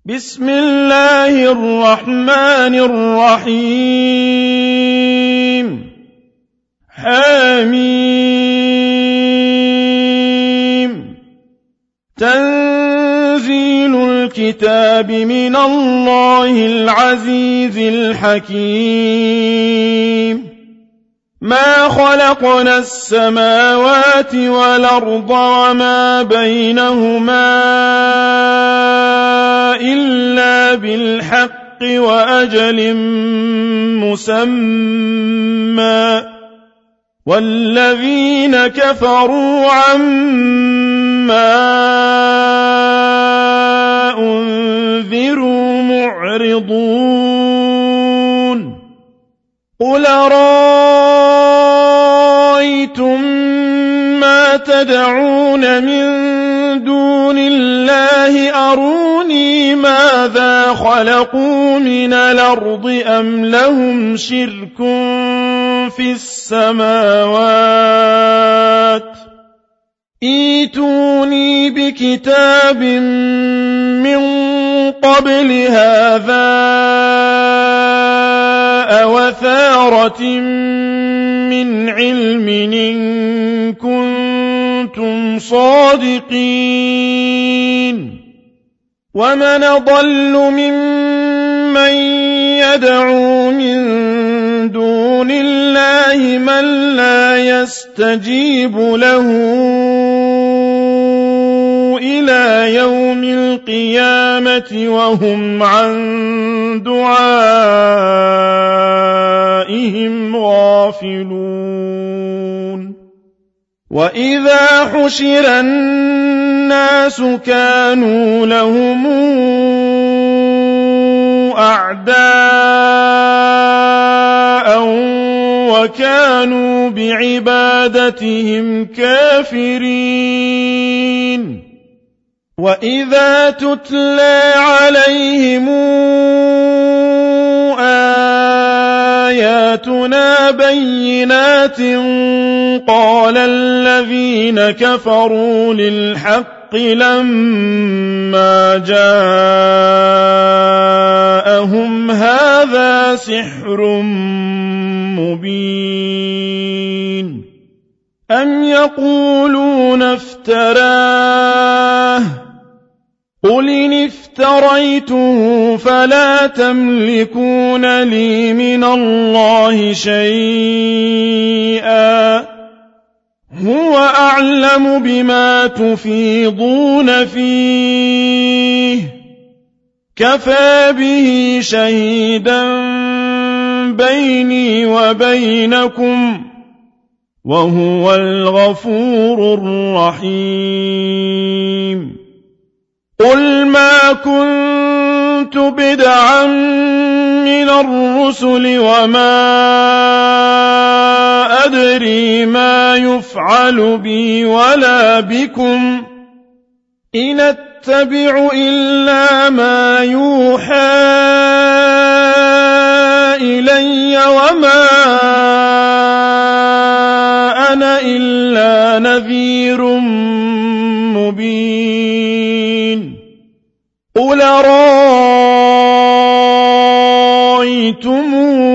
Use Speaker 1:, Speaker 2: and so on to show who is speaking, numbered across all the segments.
Speaker 1: بسم الله الرحمن الرحيم حميم تنزيل الكتاب من الله العزيز الحكيم ما خلقنا السماوات والأرض وما بينهما إلا بالحق وأجل مسمى والذين كفروا عما أنذروا معرضون قل أرأيتم ما تدعون من دون الله أروني ماذا خلقوا من الأرض أم لهم شرك في السماوات ائتوني بكتاب من قبل هذا أو أثارة من علم إن كنتم صادقين ومن أضل ممن يدعو من دون الله من لا يستجيب له إلى يوم القيامة وهم عن دعائهم غافلون وإذا حشر الناس كانوا لهم أعداء وكانوا بعبادتهم كافرين وإذا تتلى عليهم آياتنا بينات قال الذين كفروا للحق لما جاءهم هذا سحر مبين أم يقولون افتراه قل إن افتريته فلا تملكون لي من الله شيئا هو أعلم بما تفيضون فيه كفى به شهيدا بيني وبينكم وهو الغفور الرحيم قل ما كنت بدعا من الرسل وما أدري ما يفعل بي ولا بكم إن أتبع إلا ما يوحى إلي وما أنا إلا نذير مبين قل أرأيتم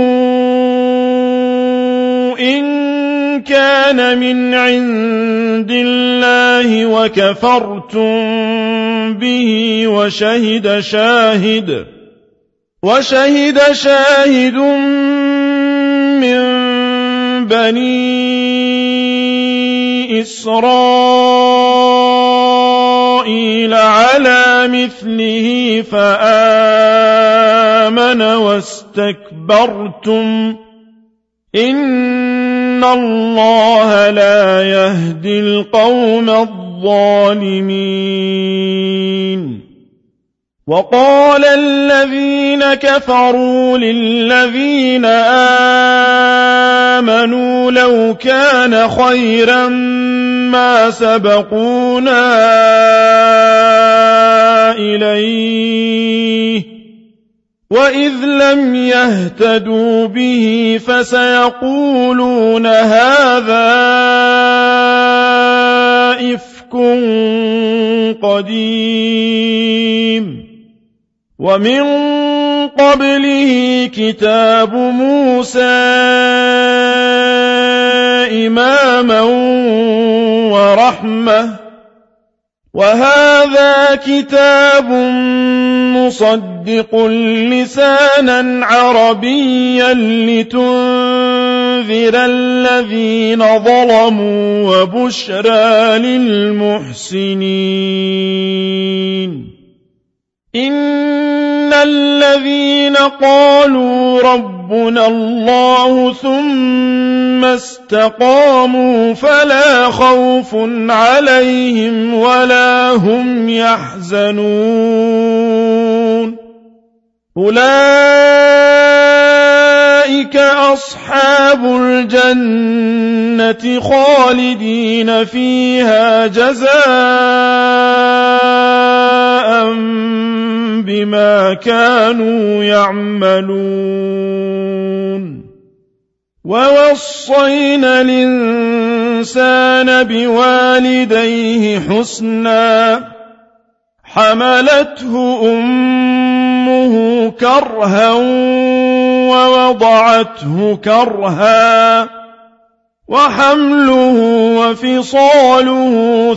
Speaker 1: إن كان من عند الله وكفرتم به وشهد شاهد من بني إسرائيل على مثله فآمن واستكبرتم إن الله لا يهدي القوم الظالمين وقال الذين كفروا للذين آمنوا لو كان خيرا ما سبقونا إليه وإذ لم يهتدوا به فسيقولون هذا إفك قديم ومن قبله كتاب موسى إماما ورحمة وهذا كتاب مصدق لسانا عربيا لتنذر الذين ظلموا وبشرى للمحسنين إن الذين قالوا ربنا الله ثم استقاموا فلا خوف عليهم ولا هم يحزنون أولئك أصحاب الجنة خالدين فيها جزاء بما كانوا يعملون ووصينا الإنسان بوالديه حسنا حملته أمه كرها ووضعته كرها وحمله وفصاله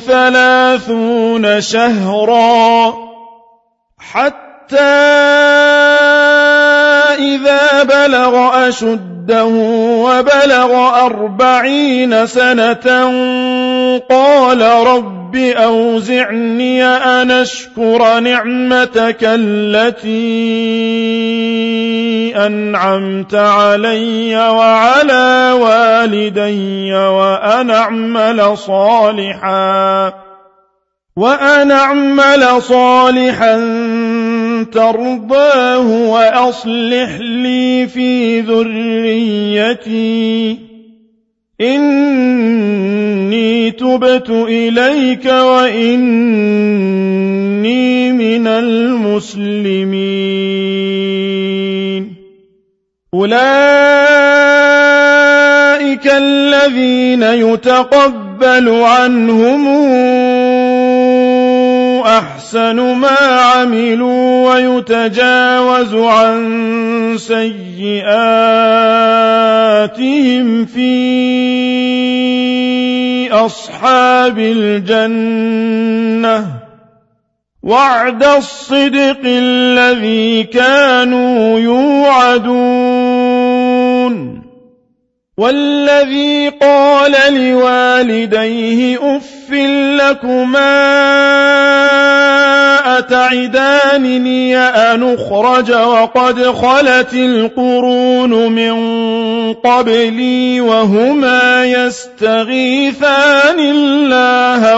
Speaker 1: 30 شهرا حتى إذا بلغ أشده وبلغ 40 سنة قال رب أوزعني أن أشكر نعمتك التي أنعمت علي وعلى والدي وأن أعمل صالحا ترضاه وأصلح لي في ذريتي إني تبت إليك وإني من المسلمين أولئك الذين يتقبل عنهم أحسن ما عملوا ويتجاوز عن سيئاتهم في أصحاب الجنة وعد الصدق الذي كانوا يوعدون والذي قال لوالديه أف لكما أتعدانني أن أخرج وقد خلت القرون من قبلي وهما يستغيثان الله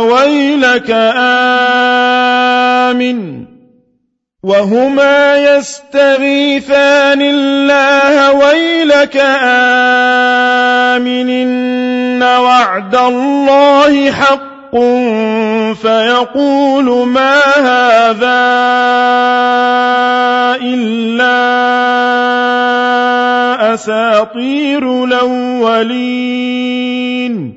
Speaker 1: ويلك آمن إن وعد الله حق فيقول ما هذا إلا أساطير الأولين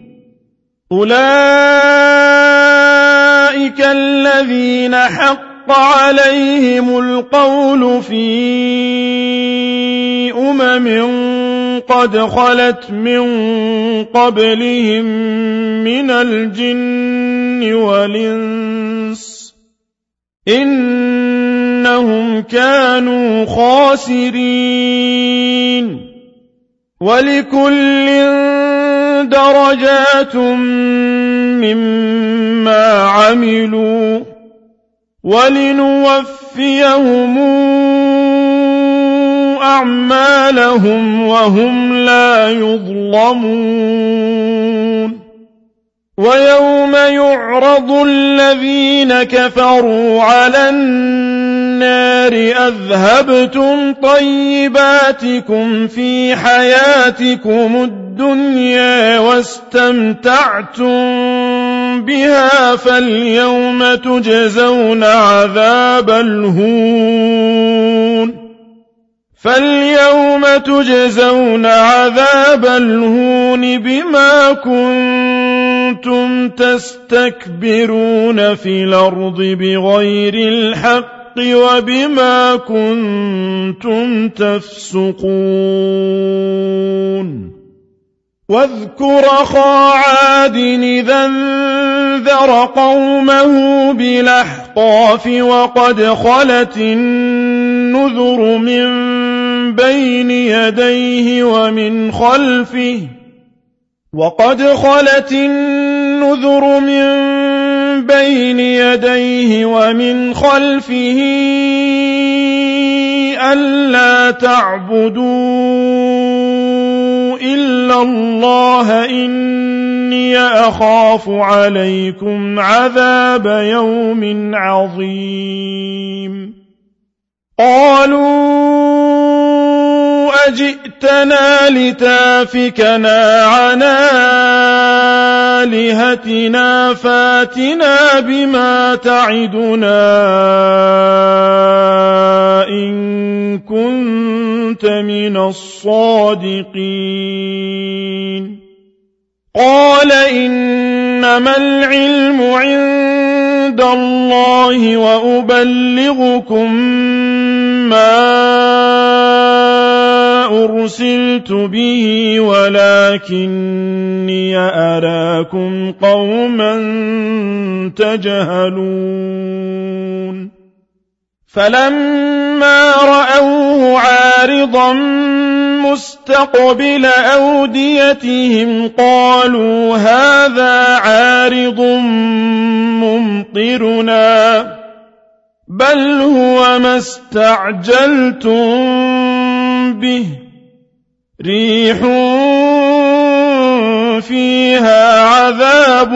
Speaker 1: أولئك الذين حق عليهم القول في قد خلت من قبلهم من الجن والإنس إنهم كانوا خاسرين ولكل درجات مما عملوا ولنوفيهم أعمالهم وهم لا يظلمون ويوم يعرض الذين كفروا على النار أذهبتم طيباتكم في حياتكم الدنيا واستمتعتم بها فاليوم تجزون عذاب الهون بما كنتم تستكبرون في الأرض بغير الحق وبما كنتم تفسقون واذكر أخا عاد إذا انذر قومه بالأحقاف وقد خلت النذر من بين يديه ومن خلفه ألا تعبدوا إلا الله إني أخاف عليكم عذاب يوم عظيم قالوا أجئتنا لتافكنا عن آلهتنا فاتنا بما تعدنا إن كنت من الصادقين قال إنما العلم عند الله وأبلغكم ما أرسلت به ولكني أراكم قوما تجهلون فلما رأوه عارضا مستقبل أوديتهم قالوا هذا عارض ممطرنا بل هو ما استعجلتم به ريح فيها عذاب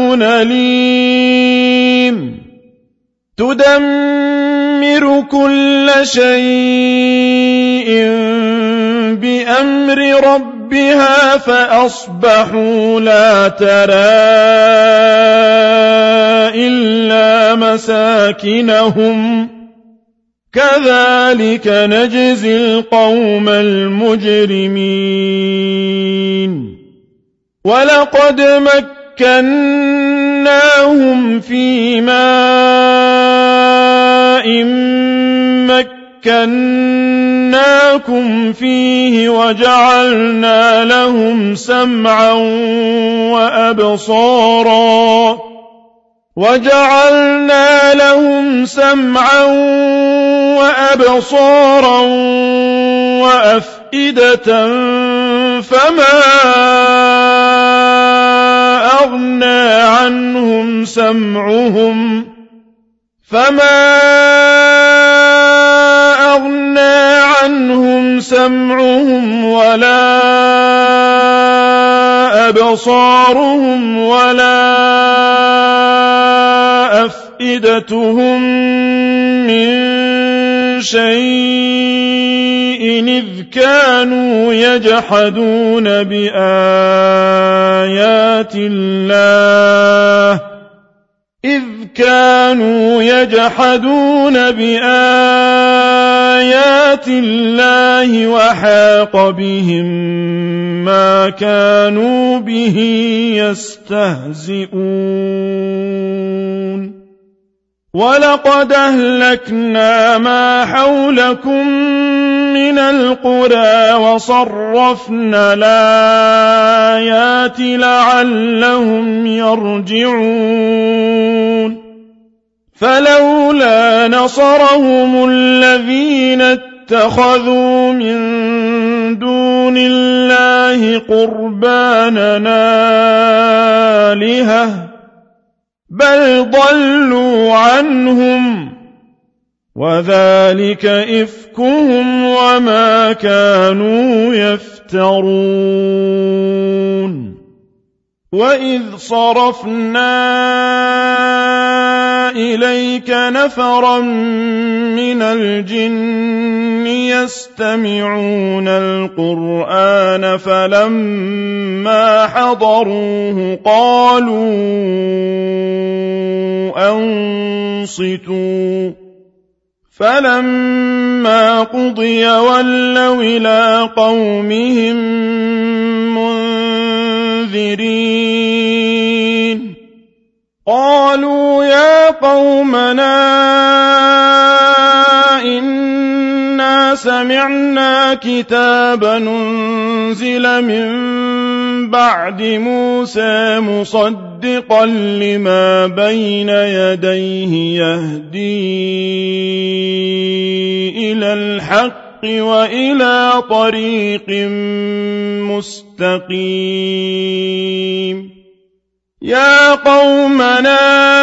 Speaker 1: أليم تدمر كل شيء بأمر ربها فأصبحوا لا ترى إلا مساكنهم كذلك نجزي القوم المجرمين ولقد مكناهم في ماء مكناكم فيه وجعلنا لهم سمعا وأبصارا وأفئدة فما أغنى عنهم سمعهم ولا أبصارهم ولا أفئدتهم من شيء إذ كانوا يجحدون بآيات الله وحاق بهم ما كانوا به يستهزئون ولقد أهلكنا ما حولكم من القرى وصرفنا الآيات لعلهم يرجعون فلولا نصرهم الذين اتخذوا من دون الله قربانا آلهة بل ضلوا عنهم وذلك إفكهم وما كانوا يفترون وإذ صرفنا إليك نفرا من الجن يستمعون القرآن فلما حضروه قالوا أنصتوا فلما قضي ولوا إلى قومهم منذرين قالوا يا قومنا سمعنا كتابا أنزل من بعد موسى مصدقا لما بين يديه يهدي إلى الحق وإلى طريق مستقيم يا قومنا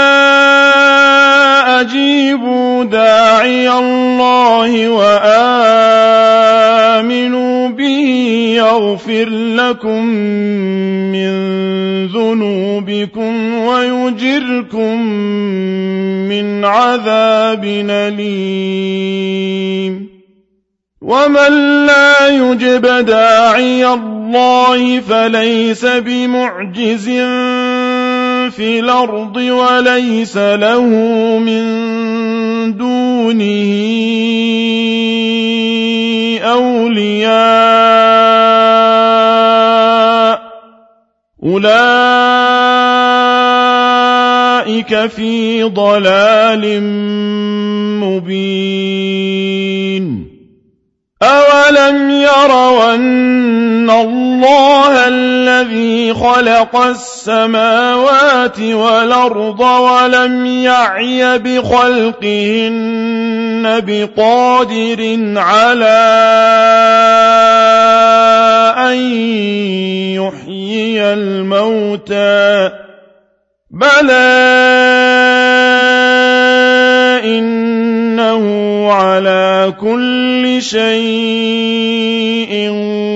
Speaker 1: أجيبوا داعي الله وآمنوا به يغفر لكم من ذنوبكم ويجركم من عذاب أليم ومن لا يجب داعي الله فليس بمعجز في الأرض وليس له من دونه أولياء أولئك في ضلال مبين أولم يروا أن الله الذي خلق السماوات والأرض ولم يعي بخلقهن بقادر على أن يحيي الموتى بلى إنه على كل شيء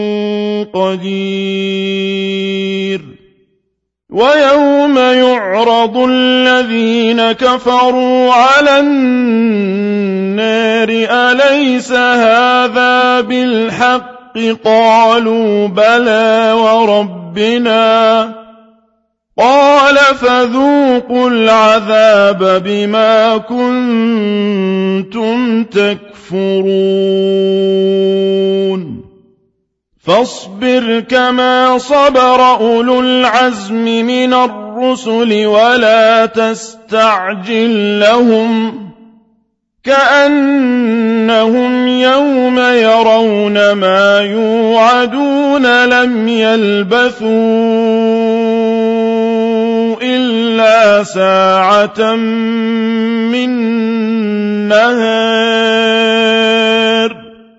Speaker 1: قدير ويوم يعرض الذين كفروا على النار أليس هذا بالحق قالوا بلى وربنا قال فذوقوا العذاب بما كنتم تكفرون فاصبر كما صبر أولو العزم من الرسل ولا تستعجل لهم كأنهم يوم يرون ما يوعدون لم يلبثوا إلا ساعة من نهار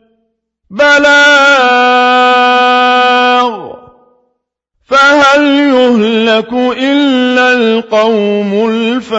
Speaker 1: بلاغ فهل يهلك إلا القوم الفاسقون